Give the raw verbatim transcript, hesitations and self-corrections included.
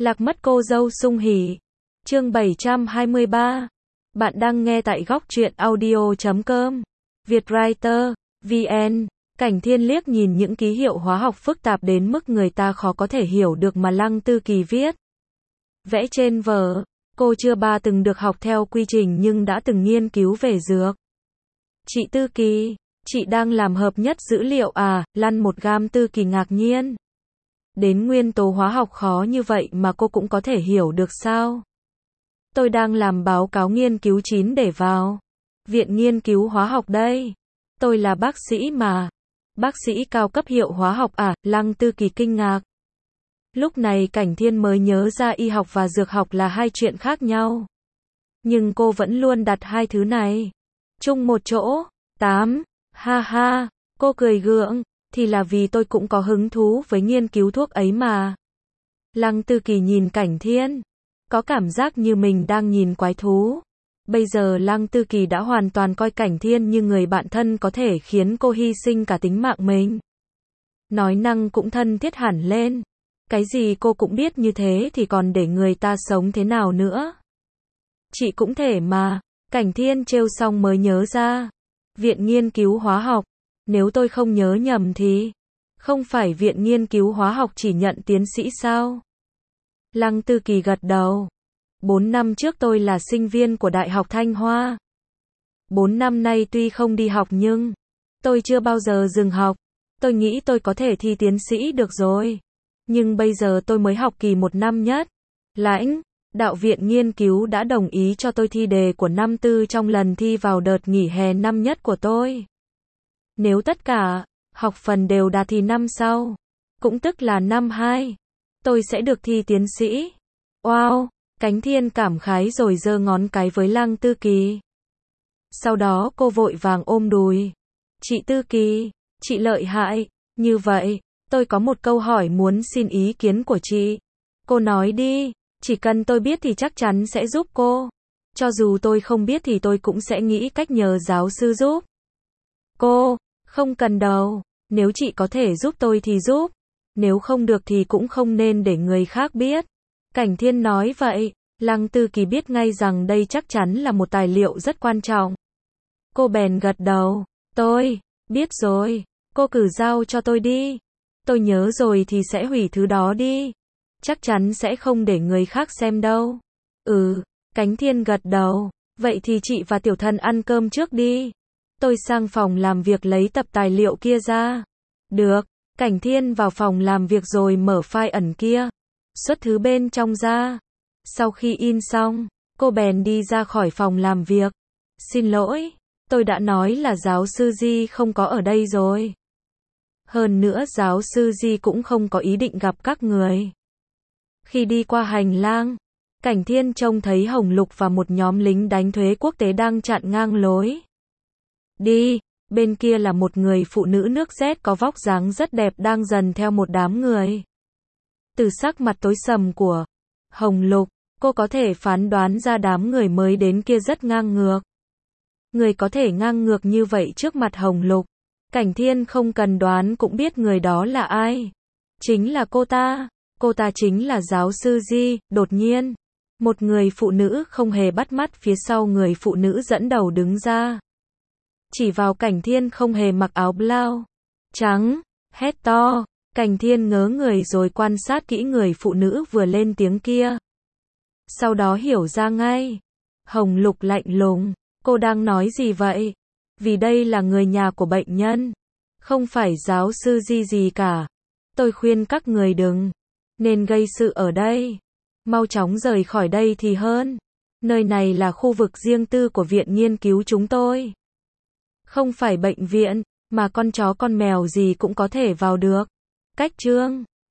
Lạc mất cô dâu sung hỉ. Chương bảy trăm hai mươi ba. Bạn đang nghe tại góc truyện audio chấm com. Vietwriter, vê en. Cảnh Thiên liếc nhìn những ký hiệu hóa học phức tạp đến mức người ta khó có thể hiểu được mà Lăng Tư Kỳ viết. Vẽ trên vở. Cô chưa ba từng được học theo quy trình nhưng đã từng nghiên cứu về dược. Chị Tư Kỳ, chị đang làm hợp nhất dữ liệu à? Lăn một gam Tư Kỳ ngạc nhiên. Đến nguyên tố hóa học khó như vậy mà cô cũng có thể hiểu được sao? Tôi đang làm báo cáo nghiên cứu chín để vào Viện Nghiên cứu Hóa học đây. Tôi là bác sĩ mà. Bác sĩ cao cấp hiệu hóa học à? Lăng Tư Kỳ kinh ngạc. Lúc này Cảnh Thiên mới nhớ ra y học và dược học là hai chuyện khác nhau. Nhưng cô vẫn luôn đặt hai thứ này chung một chỗ. Tám. Ha ha. Cô cười gượng. Thì là vì tôi cũng có hứng thú với nghiên cứu thuốc ấy mà. Lăng Tư Kỳ nhìn Cảnh Thiên. Có cảm giác như mình đang nhìn quái thú. Bây giờ Lăng Tư Kỳ đã hoàn toàn coi Cảnh Thiên như người bạn thân có thể khiến cô hy sinh cả tính mạng mình. Nói năng cũng thân thiết hẳn lên. Cái gì cô cũng biết như thế thì còn để người ta sống thế nào nữa. Chị cũng thể mà. Cảnh Thiên trêu xong mới nhớ ra. Viện Nghiên cứu Hóa học. Nếu tôi không nhớ nhầm thì không phải Viện Nghiên cứu Hóa học chỉ nhận tiến sĩ sao? Lăng Tư Kỳ gật đầu. Bốn năm trước tôi là sinh viên của Đại học Thanh Hoa. Bốn năm nay tuy không đi học nhưng tôi chưa bao giờ dừng học. Tôi nghĩ tôi có thể thi tiến sĩ được rồi. Nhưng bây giờ tôi mới học kỳ một năm nhất. Lãnh đạo Viện Nghiên cứu đã đồng ý cho tôi thi đề của năm tư trong lần thi vào đợt nghỉ hè năm nhất của tôi. Nếu tất cả học phần đều đạt thì năm sau, cũng tức là năm hai, tôi sẽ được thi tiến sĩ. Wow, Cảnh Thiên cảm khái rồi giơ ngón cái với Lăng Tư Kỳ. Sau đó cô vội vàng ôm đùi. Chị Tư Kỳ, chị lợi hại. Như vậy, tôi có một câu hỏi muốn xin ý kiến của chị. Cô nói đi, chỉ cần tôi biết thì chắc chắn sẽ giúp cô. Cho dù tôi không biết thì tôi cũng sẽ nghĩ cách nhờ giáo sư giúp. Cô, không cần đâu. Nếu chị có thể giúp tôi thì giúp. Nếu không được thì cũng không nên để người khác biết. Cảnh Thiên nói vậy. Lăng Tư Kỳ biết ngay rằng đây chắc chắn là một tài liệu rất quan trọng. Cô bèn gật đầu. Tôi biết rồi. Cô cứ giao cho tôi đi. Tôi nhớ rồi thì sẽ hủy thứ đó đi. Chắc chắn sẽ không để người khác xem đâu. Ừ. Cảnh Thiên gật đầu. Vậy thì chị và tiểu thần ăn cơm trước đi. Tôi sang phòng làm việc lấy tập tài liệu kia ra. Được. Cảnh Thiên vào phòng làm việc rồi mở file ẩn kia. Xuất thứ bên trong ra. Sau khi in xong, cô bèn đi ra khỏi phòng làm việc. Xin lỗi, tôi đã nói là giáo sư Di không có ở đây rồi. Hơn nữa giáo sư Di cũng không có ý định gặp các người. Khi đi qua hành lang, Cảnh Thiên trông thấy Hồng Lục và một nhóm lính đánh thuế quốc tế đang chặn ngang lối. Đi, bên kia là một người phụ nữ nước Z có vóc dáng rất đẹp đang dần theo một đám người. Từ sắc mặt tối sầm của Hồng Lục, cô có thể phán đoán ra đám người mới đến kia rất ngang ngược. Người có thể ngang ngược như vậy trước mặt Hồng Lục, Cảnh Thiên không cần đoán cũng biết người đó là ai. Chính là cô ta. Cô ta chính là giáo sư Di. Đột nhiên, một người phụ nữ không hề bắt mắt phía sau người phụ nữ dẫn đầu đứng ra. Chỉ vào Cảnh Thiên không hề mặc áo blau trắng, hét to. Cảnh Thiên ngớ người rồi quan sát kỹ người phụ nữ vừa lên tiếng kia. Sau đó hiểu ra ngay. Hồng Lục lạnh lùng. Cô đang nói gì vậy? Vì đây là người nhà của bệnh nhân. Không phải giáo sư Di gì cả. Tôi khuyên các người đừng nên gây sự ở đây. Mau chóng rời khỏi đây thì hơn. Nơi này là khu vực riêng tư của viện nghiên cứu chúng tôi. Không phải bệnh viện, mà con chó con mèo gì cũng có thể vào được. Cách chương